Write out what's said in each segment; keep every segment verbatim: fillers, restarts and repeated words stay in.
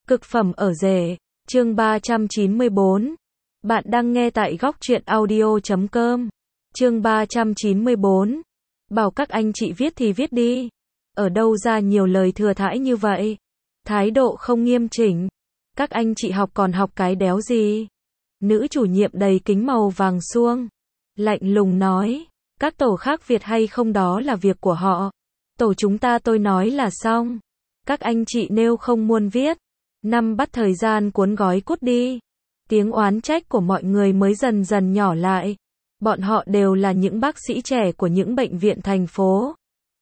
Cực phẩm ở rể, chương ba trăm chín mươi bốn. Bạn đang nghe tại góc truyện audio chấm com. Chương ba trăm chín mươi bốn. Bảo các anh chị viết thì viết đi. Ở đâu ra nhiều lời thừa thãi như vậy? Thái độ không nghiêm chỉnh. Các anh chị học còn học cái đéo gì? Nữ chủ nhiệm đầy kính màu vàng suông. Lạnh lùng nói. Các tổ khác Việt hay không đó là việc của họ. Tổ chúng ta tôi nói là xong. Các anh chị nếu không muốn viết, năm bắt thời gian cuốn gói cút đi. Tiếng oán trách của mọi người mới dần dần nhỏ lại. Bọn họ đều là những bác sĩ trẻ của những bệnh viện thành phố.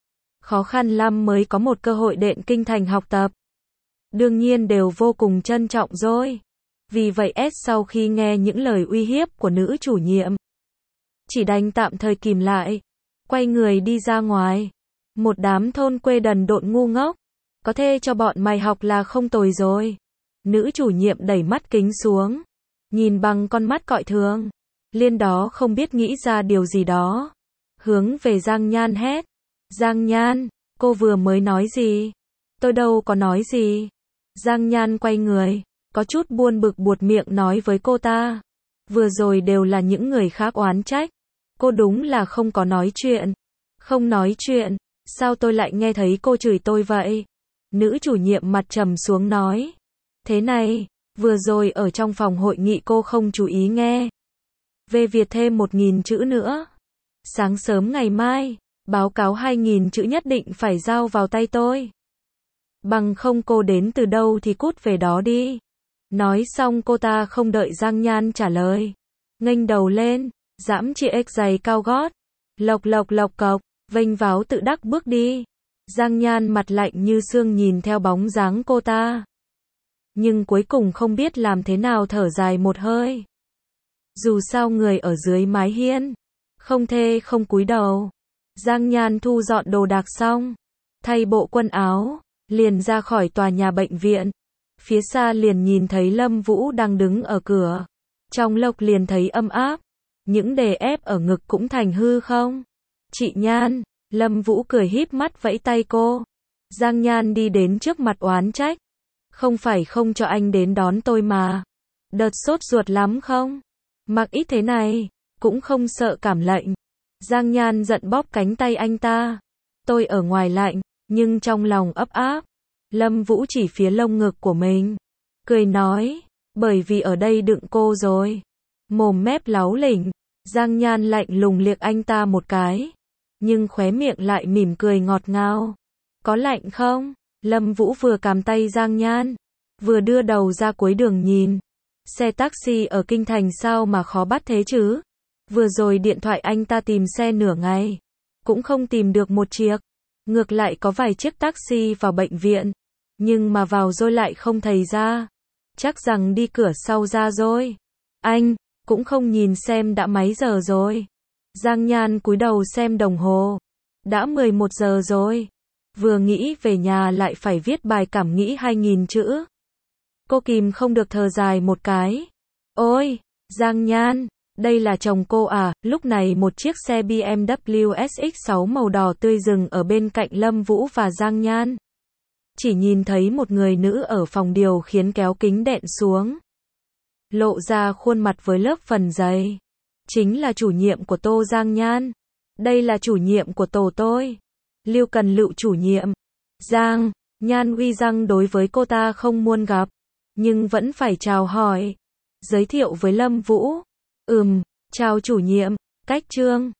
Khó khăn lắm mới có một cơ hội đến kinh thành học tập. Đương nhiên đều vô cùng trân trọng rồi. Vì vậy S sau khi nghe những lời uy hiếp của nữ chủ nhiệm, chỉ đành tạm thời kìm lại, quay người đi ra ngoài. Một đám thôn quê đần độn ngu ngốc, có thể cho bọn mày học là không tồi rồi. Nữ chủ nhiệm đẩy mắt kính xuống, nhìn bằng con mắt cọi thường. Liên đó không biết nghĩ ra điều gì đó, hướng về Giang Nhan hét. Giang Nhan, cô vừa mới nói gì? Tôi đâu có nói gì. Giang Nhan quay người, có chút buồn bực buột miệng nói với cô ta. Vừa rồi đều là những người khác oán trách. Cô đúng là không có nói chuyện. Không nói chuyện, sao tôi lại nghe thấy cô chửi tôi vậy? Nữ chủ nhiệm mặt trầm xuống nói. Thế này, vừa rồi ở trong phòng hội nghị cô không chú ý nghe. Về Việt thêm một nghìn chữ nữa. Sáng sớm ngày mai, báo cáo hai nghìn chữ nhất định phải giao vào tay tôi. Bằng không cô đến từ đâu thì cút về đó đi. Nói xong cô ta không đợi Giang Nhan trả lời, nghênh đầu lên, giẫm chiếc ếch giày cao gót, lộc lộc lộc cộc, vênh váo tự đắc bước đi. Giang Nhan mặt lạnh như xương nhìn theo bóng dáng cô ta, nhưng cuối cùng không biết làm thế nào thở dài một hơi. Dù sao người ở dưới mái hiên, không thê không cúi đầu. Giang Nhan thu dọn đồ đạc xong, thay bộ quần áo, liền ra khỏi tòa nhà bệnh viện. Phía xa liền nhìn thấy Lâm Vũ đang đứng ở cửa. Trong lộc liền thấy âm áp, những đè ép ở ngực cũng thành hư không. Chị Nhan, Lâm Vũ cười híp mắt vẫy tay cô. Giang Nhan đi đến trước mặt oán trách. Không phải không cho anh đến đón tôi mà. Đợt sốt ruột lắm không? Mặc ít thế này, cũng không sợ cảm lạnh. Giang Nhan giận bóp cánh tay anh ta. Tôi ở ngoài lạnh, nhưng trong lòng ấp áp. Lâm Vũ chỉ phía lông ngực của mình, cười nói, bởi vì ở đây đựng cô rồi. Mồm mép láu lỉnh, Giang Nhan lạnh lùng liếc anh ta một cái, nhưng khóe miệng lại mỉm cười ngọt ngào. Có lạnh không? Lâm Vũ vừa cầm tay Giang Nhan, vừa đưa đầu ra cuối đường nhìn. Xe taxi ở kinh thành sao mà khó bắt thế chứ? Vừa rồi điện thoại anh ta tìm xe nửa ngày, cũng không tìm được một chiếc. Ngược lại có vài chiếc taxi vào bệnh viện, nhưng mà vào rồi lại không thấy ra. Chắc rằng đi cửa sau ra rồi. Anh, cũng không nhìn xem đã mấy giờ rồi. Giang Nhan cúi đầu xem đồng hồ. Đã mười một giờ rồi. Vừa nghĩ về nhà lại phải viết bài cảm nghĩ hai nghìn chữ. Cô kìm không được thở dài một cái. Ôi, Giang Nhan, đây là chồng cô à? Lúc này một chiếc xe B M W S X sáu màu đỏ tươi dừng ở bên cạnh Lâm Vũ và Giang Nhan. Chỉ nhìn thấy một người nữ ở phòng điều khiển kéo kính đèn xuống, lộ ra khuôn mặt với lớp phần dày. Chính là chủ nhiệm của Tô Giang Nhan. Đây là chủ nhiệm của tổ tôi. Lưu Cần Lựu chủ nhiệm. Giang Nhan uy răng đối với cô ta không muốn gặp, nhưng vẫn phải chào hỏi. Giới thiệu với Lâm Vũ. Ừm, chào chủ nhiệm, cách Trương.